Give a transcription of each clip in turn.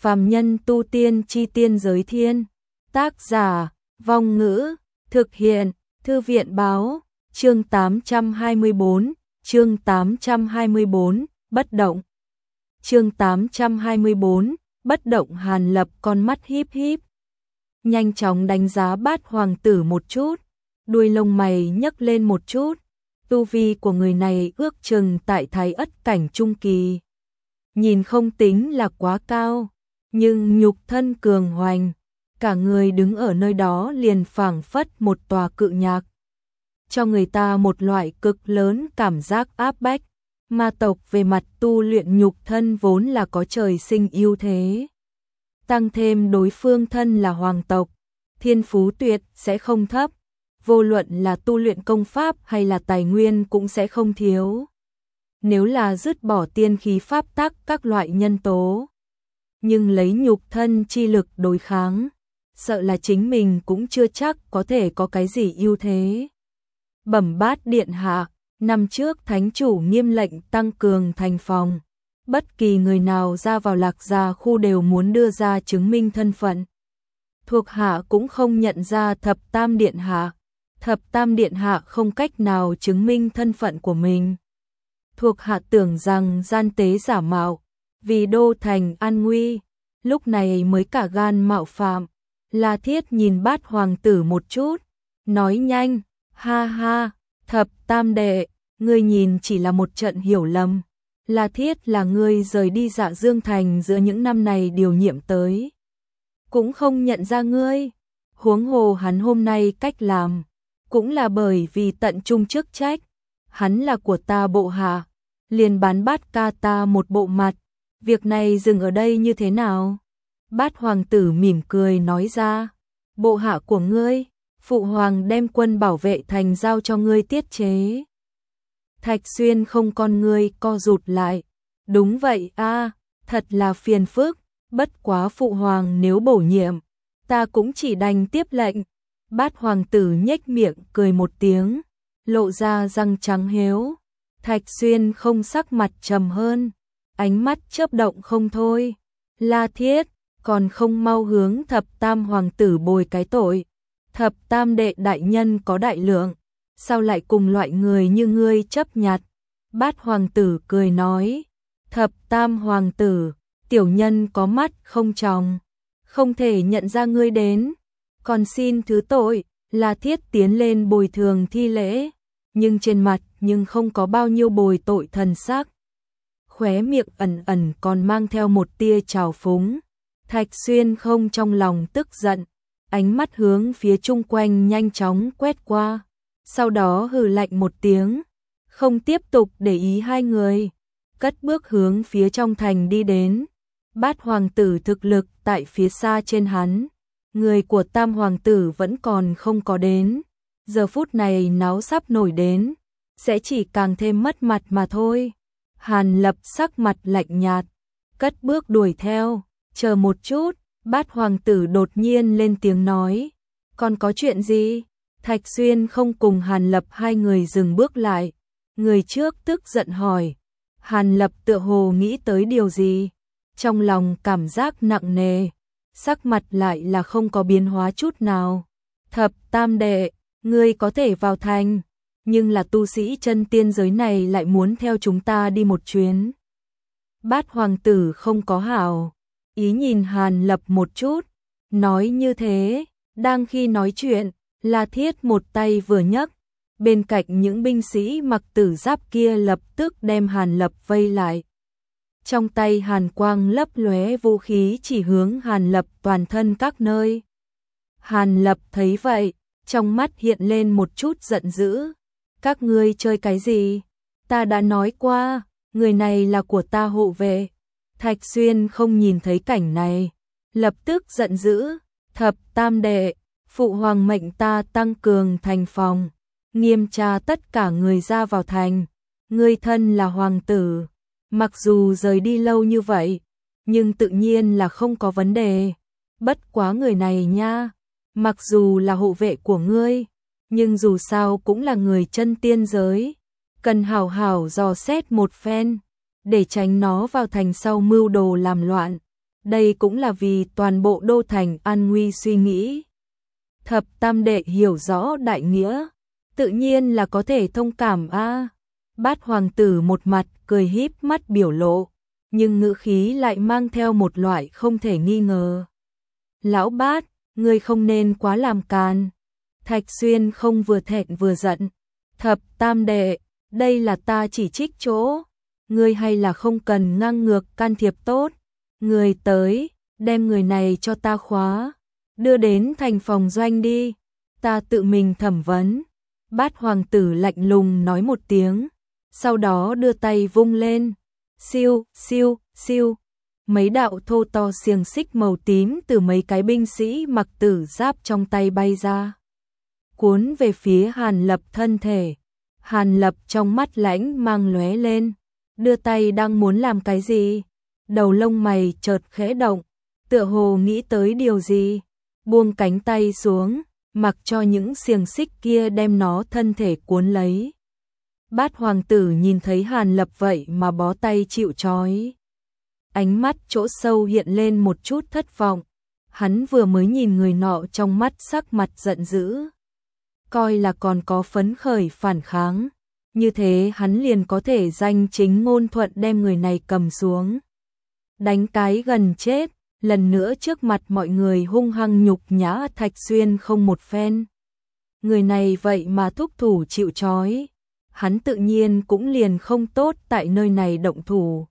Phàm nhân tu tiên chi tiên giới thiên. Tác giả, Vong Ngữ, thực hiện, Thư viện báo, chương 824, chương 824, bất động. Chương 824, bất động. Hàn Lập con mắt híp híp, nhanh chóng đánh giá Bát hoàng tử một chút, đuôi lông mày nhấc lên một chút. Tu vi của người này ước chừng tại Thái Ất cảnh trung kỳ. Nhìn không tính là quá cao, nhưng nhục thân cường hoành, cả người đứng ở nơi đó liền phảng phất một tòa cự nhạc, cho người ta một loại cực lớn cảm giác áp bách. Ma tộc về mặt tu luyện nhục thân vốn là có trời sinh ưu thế. Tăng thêm đối phương thân là hoàng tộc, thiên phú tuyệt sẽ không thấp, vô luận là tu luyện công pháp hay là tài nguyên cũng sẽ không thiếu. Nếu là dứt bỏ tiên khí pháp tắc các loại nhân tố, nhưng lấy nhục thân chi lực đối kháng, sợ là chính mình cũng chưa chắc có thể có cái gì ưu thế. Bẩm Bát điện hạ, năm trước thánh chủ nghiêm lệnh tăng cường thành phòng, bất kỳ người nào ra vào Lạc Gia khu đều muốn đưa ra chứng minh thân phận. Thuộc hạ cũng không nhận ra Thập Tam điện hạ. Thập Tam điện hạ không cách nào chứng minh thân phận của mình. Thuộc hạ tưởng rằng gian tế giả mạo, vì đô thành an nguy, lúc này mới cả gan mạo phạm. La Thiết nhìn Bát hoàng tử một chút, nói nhanh, ha ha, Thập Tam đệ, ngươi nhìn chỉ là một trận hiểu lầm. La Thiết là ngươi rời đi Dạ Dương thành giữa những năm này điều nhiệm tới, cũng không nhận ra ngươi. Huống hồ hắn hôm nay cách làm cũng là bởi vì tận trung chức trách. Hắn là của ta bộ hạ, liền bán Bát ca ta một bộ mặt. Việc này dừng ở đây như thế nào? Bát hoàng tử mỉm cười nói ra, bộ hạ của ngươi, phụ hoàng đem quân bảo vệ thành giao cho ngươi tiết chế. Thạch Xuyên không con ngươi co rụt lại, đúng vậy a, thật là phiền phức, bất quá phụ hoàng nếu bổ nhiệm, ta cũng chỉ đành tiếp lệnh. Bát hoàng tử nhếch miệng cười một tiếng, lộ ra răng trắng héo. Thạch Xuyên không sắc mặt trầm hơn, ánh mắt chớp động không thôi. La Thiết, còn không mau hướng Thập Tam hoàng tử bồi cái tội. Thập Tam đệ đại nhân có đại lượng, sao lại cùng loại người như ngươi chấp nhặt? Bát hoàng tử cười nói, Thập Tam hoàng tử, tiểu nhân có mắt không tròng, không thể nhận ra ngươi đến, còn xin thứ tội. La Thiết tiến lên bồi thường thi lễ, nhưng trên mặt nhưng không có bao nhiêu bồi tội thần sắc. Khóe miệng ẩn ẩn còn mang theo một tia trào phúng. Thạch Xuyên không trong lòng tức giận, ánh mắt hướng phía chung quanh nhanh chóng quét qua, sau đó hừ lạnh một tiếng, không tiếp tục để ý hai người, cất bước hướng phía trong thành đi đến. Bát hoàng tử thực lực tại phía xa trên hắn, người của Tam hoàng tử vẫn còn không có đến, giờ phút này náo sắp nổi đến, sẽ chỉ càng thêm mất mặt mà thôi. Hàn Lập sắc mặt lạnh nhạt, cất bước đuổi theo. Chờ một chút, Bát hoàng tử đột nhiên lên tiếng nói, còn có chuyện gì? Thạch Xuyên không cùng Hàn Lập hai người dừng bước lại, người trước tức giận hỏi. Hàn Lập tựa hồ nghĩ tới điều gì, trong lòng cảm giác nặng nề, sắc mặt lại là không có biến hóa chút nào. Thập Tam đệ, ngươi có thể vào thành, nhưng là tu sĩ chân tiên giới này lại muốn theo chúng ta đi một chuyến. Bát hoàng tử không có hảo ý nhìn Hàn Lập một chút, nói như thế. Đang khi nói chuyện, La Thiết một tay vừa nhấc, bên cạnh những binh sĩ mặc tử giáp kia lập tức đem Hàn Lập vây lại. Trong tay hàn quang lấp lóe, vũ khí chỉ hướng Hàn Lập toàn thân các nơi. Hàn Lập thấy vậy, trong mắt hiện lên một chút giận dữ. Các ngươi chơi cái gì? Ta đã nói qua, người này là của ta hộ vệ. Thạch Xuyên không nhìn thấy cảnh này, lập tức giận dữ. Thập Tam đệ, phụ hoàng mệnh ta tăng cường thành phòng, nghiêm tra tất cả người ra vào thành. Ngươi thân là hoàng tử, mặc dù rời đi lâu như vậy, nhưng tự nhiên là không có vấn đề. Bất quá người này nha, mặc dù là hộ vệ của ngươi, nhưng dù sao cũng là người chân tiên giới, cần hảo hảo dò xét một phen, để tránh nó vào thành sau mưu đồ làm loạn. đây cũng là vì toàn bộ đô thành an nguy suy nghĩ. Thập tam đệ hiểu rõ đại nghĩa, tự nhiên là có thể thông cảm a. Bát hoàng tử một mặt cười híp mắt biểu lộ, nhưng ngữ khí lại mang theo một loại không thể nghi ngờ. Lão Bát, ngươi không nên quá làm càn. Thạch Xuyên không vừa thẹn vừa giận. Thập tam đệ, đây là ta chỉ trích chỗ. Ngươi hay là không cần ngang ngược can thiệp tốt. Ngươi tới, đem người này cho ta khóa. Đưa đến thành phòng doanh đi. Ta tự mình thẩm vấn. Bát hoàng tử lạnh lùng nói một tiếng. Sau đó đưa tay vung lên. Siêu, siêu, siêu. Mấy đạo thô to xiềng xích màu tím từ mấy cái binh sĩ mặc tử giáp trong tay bay ra. Cuốn về phía Hàn Lập thân thể. Hàn Lập trong mắt lãnh mang lóe lên. Đưa tay đang muốn làm cái gì? Đầu lông mày chợt khẽ động. Tựa hồ nghĩ tới điều gì? Buông cánh tay xuống, mặc cho những xiềng xích kia đem nó thân thể cuốn lấy. Bát hoàng tử nhìn thấy Hàn Lập vậy mà bó tay chịu trói. Ánh mắt chỗ sâu hiện lên một chút thất vọng. Hắn vừa mới nhìn người nọ trong mắt sắc mặt giận dữ. Coi là còn có phấn khởi phản kháng. Như thế hắn liền có thể danh chính ngôn thuận đem người này cầm xuống. Đánh cái gần chết, lần nữa trước mặt mọi người hung hăng nhục nhã Thạch Xuyên không một phen. Người này vậy mà thúc thủ chịu trói. Hắn tự nhiên cũng liền không tốt tại nơi này động thủ.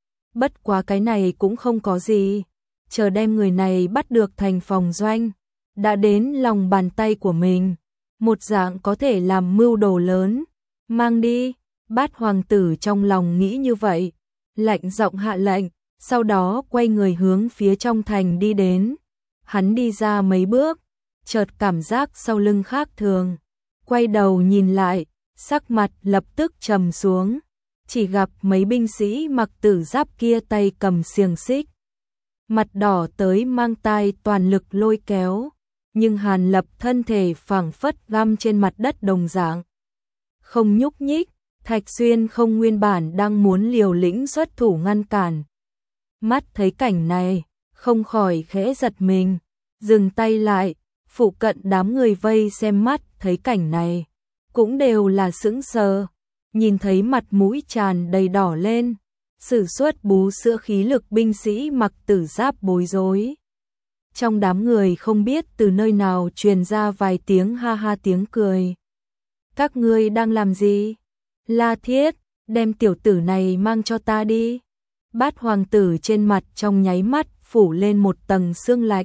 Bất quá cái này cũng không có gì. Chờ đem người này bắt được thành phòng doanh. Đã đến lòng bàn tay của mình. Một dạng có thể làm mưu đồ lớn. Mang đi. Bát hoàng tử trong lòng nghĩ như vậy. Lạnh giọng hạ lệnh. Sau đó quay người hướng phía trong thành đi đến. Hắn đi ra mấy bước. Chợt cảm giác sau lưng khác thường. Quay đầu nhìn lại. Sắc mặt lập tức trầm xuống. Chỉ gặp mấy binh sĩ mặc tử giáp kia tay cầm xiềng xích. Mặt đỏ tới mang tai toàn lực lôi kéo. Nhưng Hàn Lập thân thể phảng phất găm trên mặt đất đồng dạng. Không nhúc nhích. Thạch Xuyên không nguyên bản đang muốn liều lĩnh xuất thủ ngăn cản. Mắt thấy cảnh này, không khỏi khẽ giật mình. Dừng tay lại. Phụ cận đám người vây xem mắt thấy cảnh này. Cũng đều là sững sờ. Nhìn thấy mặt mũi tràn đầy đỏ lên. Sử xuất bú sữa khí lực binh sĩ mặc tử giáp bối rối. Trong đám người không biết từ nơi nào truyền ra vài tiếng ha ha tiếng cười. Các ngươi đang làm gì? La Thiết, đem tiểu tử này mang cho ta đi. Bát hoàng tử trên mặt trong nháy mắt phủ lên một tầng sương lạnh.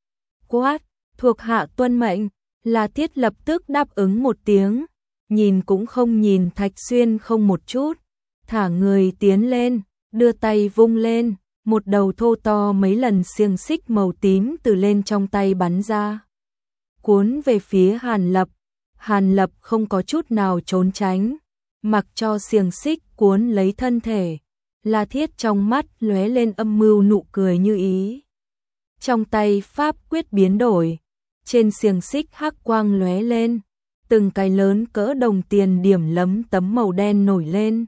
Quát, thuộc hạ tuân mệnh. La Thiết lập tức đáp ứng một tiếng. Nhìn cũng không nhìn Thạch Xuyên không một chút. Thả người tiến lên, đưa tay vung lên. Một đầu thô to mấy lần xiềng xích màu tím từ lên trong tay bắn ra. Cuốn về phía Hàn Lập. Hàn Lập không có chút nào trốn tránh. Mặc cho xiềng xích cuốn lấy thân thể. La Thiết trong mắt lóe lên âm mưu nụ cười như ý. Trong tay pháp quyết biến đổi. Trên xiềng xích hắc quang lóe lên. Từng cái lớn cỡ đồng tiền điểm lấm tấm màu đen nổi lên.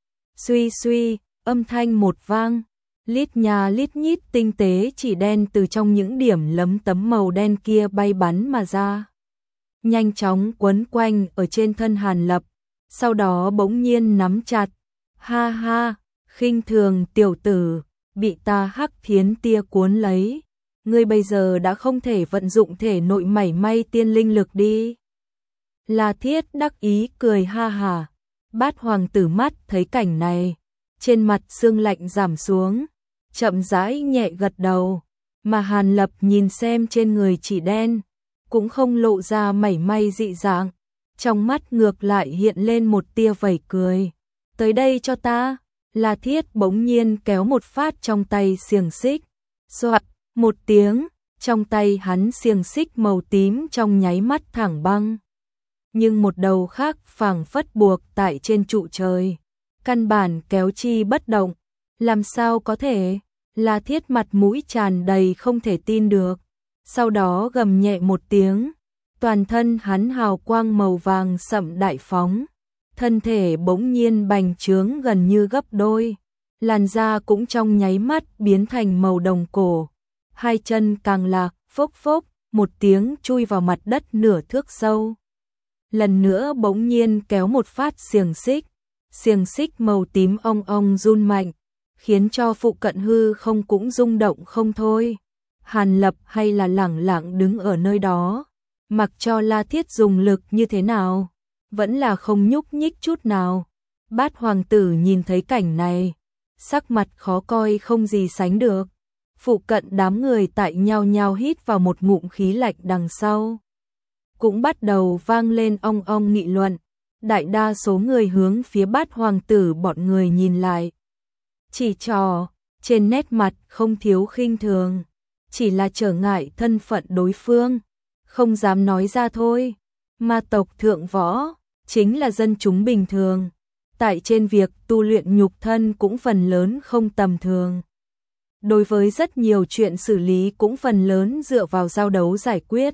Suy suy, âm thanh một vang. Lít nhà lít nhít tinh tế chỉ đen từ trong những điểm lấm tấm màu đen kia bay bắn mà ra. Nhanh chóng quấn quanh ở trên thân Hàn Lập. Sau đó bỗng nhiên nắm chặt. Ha ha, khinh thường tiểu tử, bị ta hắc thiến tia cuốn lấy. Ngươi bây giờ đã không thể vận dụng thể nội mảy may tiên linh lực đi. La Thiết đắc ý cười ha hả. Bát hoàng tử mắt thấy cảnh này. Trên mặt sương lạnh giảm xuống. Chậm rãi nhẹ gật đầu. Mà Hàn Lập nhìn xem trên người chỉ đen. Cũng không lộ ra mảy may dị dạng. Trong mắt ngược lại hiện lên một tia vẩy cười. Tới đây cho ta. La Thiết bỗng nhiên kéo một phát trong tay xiềng xích. Soạt, một tiếng. Trong tay hắn xiềng xích màu tím trong nháy mắt thẳng băng. Nhưng một đầu khác phảng phất buộc tại trên trụ trời. Căn bản kéo chi bất động. Làm sao có thể? La Thiết mặt mũi tràn đầy không thể tin được. Sau đó gầm nhẹ một tiếng. Toàn thân hắn hào quang màu vàng sậm đại phóng. Thân thể bỗng nhiên bành trướng gần như gấp đôi. làn da cũng trong nháy mắt biến thành màu đồng cổ, hai chân càng là phốc phốc, một tiếng chui vào mặt đất nửa thước sâu. Lần nữa bỗng nhiên kéo một phát xiềng xích màu tím ong ong run mạnh, khiến cho phụ cận hư không cũng rung động không thôi. Hàn Lập hay là lẳng lặng đứng ở nơi đó, mặc cho La Thiết dùng lực như thế nào, vẫn là không nhúc nhích chút nào. Bát hoàng tử nhìn thấy cảnh này, sắc mặt khó coi không gì sánh được. Phụ cận đám người tại nhao nhao hít vào một ngụm khí lạnh, đằng sau cũng bắt đầu vang lên ong ong nghị luận. Đại đa số người hướng phía Bát hoàng tử bọn người nhìn lại. Chỉ trò, trên nét mặt không thiếu khinh thường, chỉ là trở ngại thân phận đối phương, không dám nói ra thôi. Ma tộc thượng võ, chính là dân chúng bình thường, tại trên việc tu luyện nhục thân cũng phần lớn không tầm thường. Đối với rất nhiều chuyện xử lý cũng phần lớn dựa vào giao đấu giải quyết,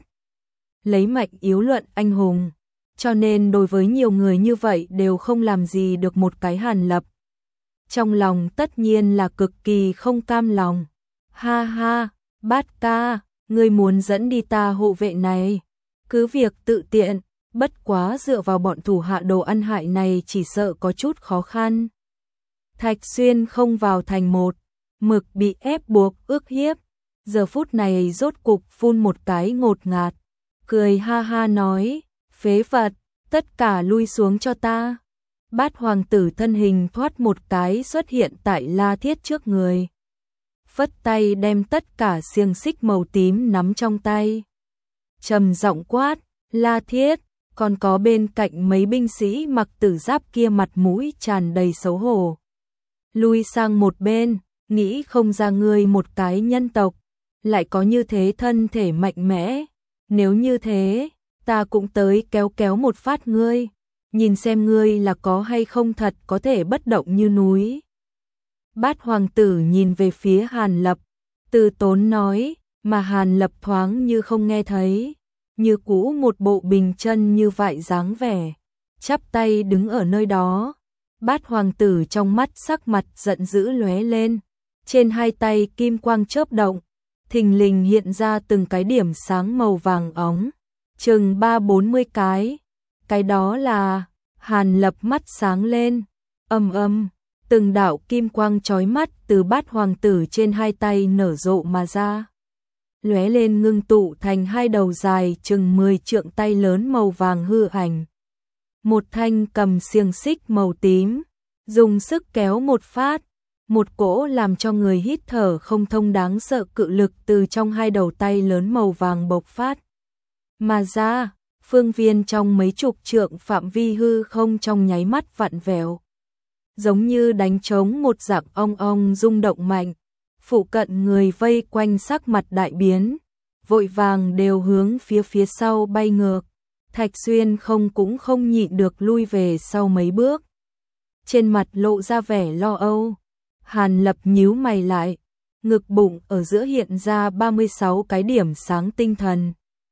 lấy mạnh yếu luận anh hùng, cho nên đối với nhiều người như vậy đều không làm gì được một cái Hàn Lập. Trong lòng tất nhiên là cực kỳ không cam lòng. Ha ha, Bát ca, ngươi muốn dẫn đi ta hộ vệ này, cứ việc tự tiện, bất quá dựa vào bọn thủ hạ đồ ăn hại này chỉ sợ có chút khó khăn. Thạch Xuyên không vào thành một mực bị ép buộc ức hiếp, giờ phút này rốt cục phun một cái ngột ngạt, cười ha ha nói, phế vật, tất cả lui xuống cho ta. Bát hoàng tử thân hình thoát một cái xuất hiện tại La Thiết trước người, phất tay đem tất cả xiềng xích màu tím nắm trong tay, trầm giọng quát, La Thiết, còn có bên cạnh mấy binh sĩ mặc tử giáp kia mặt mũi tràn đầy xấu hổ, lui sang một bên, nghĩ không ra ngươi một cái nhân tộc, lại có như thế thân thể mạnh mẽ, nếu như thế, ta cũng tới kéo kéo một phát ngươi, nhìn xem ngươi là có hay không thật có thể bất động như núi. Bát hoàng tử nhìn về phía Hàn Lập, từ tốn nói, mà Hàn Lập thoáng như không nghe thấy, như cũ một bộ bình chân như vậy dáng vẻ, chắp tay đứng ở nơi đó. Bát hoàng tử trong mắt sắc mặt giận dữ lóe lên, trên hai tay kim quang chớp động, thình lình hiện ra từng cái điểm sáng màu vàng óng, chừng 30-40 cái đó là. Hàn Lập mắt sáng lên, từng đạo kim quang chói mắt từ Bát hoàng tử trên hai tay nở rộ mà ra, lóe lên ngưng tụ thành hai đầu dài chừng 10 trượng tay lớn màu vàng hư ảnh. Một thanh cầm xiềng xích màu tím, dùng sức kéo một phát, một cỗ làm cho người hít thở không thông đáng sợ cự lực từ trong hai đầu tay lớn màu vàng bộc phát mà ra. Phương viên trong mấy chục trượng phạm vi hư không trong nháy mắt vặn vẹo, giống như đánh trống một dạng ong ong rung động mạnh. Phụ cận người vây quanh sắc mặt đại biến, vội vàng đều hướng phía sau bay ngược. Thạch Xuyên cũng không nhịn được lui về sau mấy bước, trên mặt lộ ra vẻ lo âu. Hàn Lập nhíu mày lại, ngực bụng ở giữa hiện ra 36 cái điểm sáng tinh thần.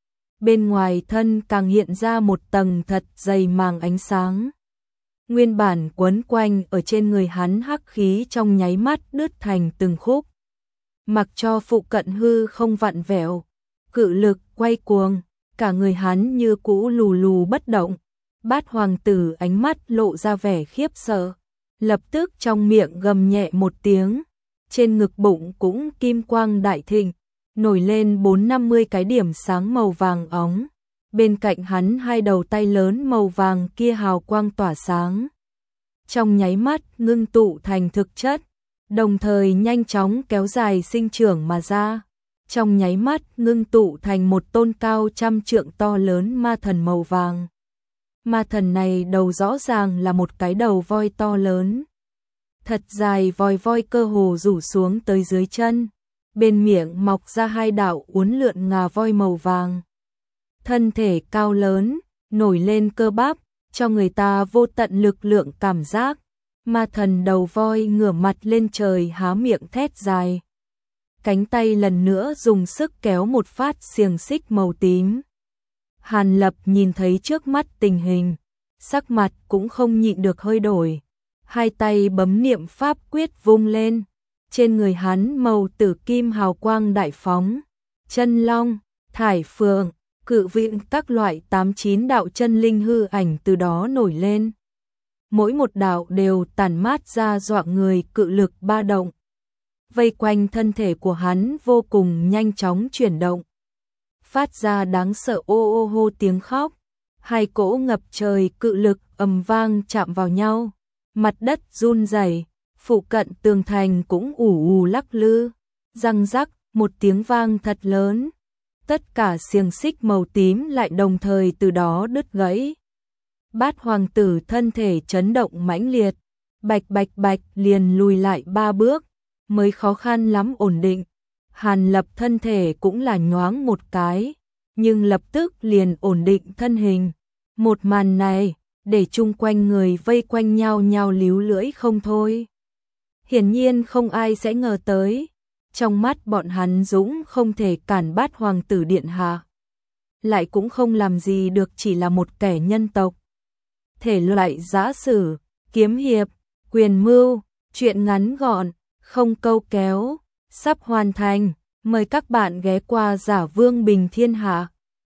Bên ngoài thân càng hiện ra một tầng thật dày màng ánh sáng. Nguyên bản quấn quanh ở trên người hắn hắc khí trong nháy mắt đứt thành từng khúc. Mặc cho phụ cận hư không vặn vẹo, cự lực quay cuồng, cả người hắn như cũ lù lù bất động. Bát hoàng tử ánh mắt lộ ra vẻ khiếp sợ, lập tức trong miệng gầm nhẹ một tiếng, trên ngực bụng cũng kim quang đại thịnh, nổi lên 40-50 cái điểm sáng màu vàng óng, bên cạnh hắn hai đầu tay lớn màu vàng kia hào quang tỏa sáng, trong nháy mắt ngưng tụ thành thực chất, đồng thời nhanh chóng kéo dài sinh trưởng mà ra, trong nháy mắt ngưng tụ thành một tôn cao trăm trượng to lớn ma thần màu vàng. Ma thần này đầu rõ ràng là một cái đầu voi to lớn, thật dài voi cơ hồ rủ xuống tới dưới chân, bên miệng mọc ra hai đạo uốn lượn ngà voi màu vàng. Thân thể cao lớn, nổi lên cơ bắp, cho người ta vô tận lực lượng cảm giác. Ma thần đầu voi ngửa mặt lên trời há miệng thét dài. Cánh tay lần nữa dùng sức kéo một phát xiềng xích màu tím. Hàn Lập nhìn thấy trước mắt tình hình, sắc mặt cũng không nhịn được hơi đổi. hai tay bấm niệm pháp quyết vung lên, trên người hắn màu tử kim hào quang đại phóng, chân long, thải phượng, cự vịn các loại 8-9 đạo chân linh hư ảnh từ đó nổi lên. Mỗi một đạo đều tản mát ra dọa người cự lực ba động. Vây quanh thân thể của hắn vô cùng nhanh chóng chuyển động. Phát ra đáng sợ ô ô hô tiếng khóc. Hai cỗ ngập trời cự lực ầm vang chạm vào nhau. Mặt đất run rẩy, phụ cận tường thành cũng ù ù lắc lư. Răng rắc, một tiếng vang thật lớn. Tất cả xiềng xích màu tím lại đồng thời từ đó đứt gãy. Bát hoàng tử thân thể chấn động mãnh liệt, bạch bạch bạch liền lùi lại 3 bước, mới khó khăn lắm ổn định. Hàn Lập thân thể cũng là nhoáng một cái, nhưng lập tức liền ổn định thân hình. Một màn này, để chung quanh người vây quanh nhau nhao líu lưỡi không thôi. Hiển nhiên không ai sẽ ngờ tới, trong mắt bọn hắn Dũng không thể cản Bát hoàng tử điện hạ. Lại cũng không làm gì được, chỉ là một kẻ nhân tộc. Thể loại giã sử, kiếm hiệp, quyền mưu, truyện ngắn gọn, không câu kéo, sắp hoàn thành. Mời các bạn ghé qua Giả Vương Bình Thiên Hạ.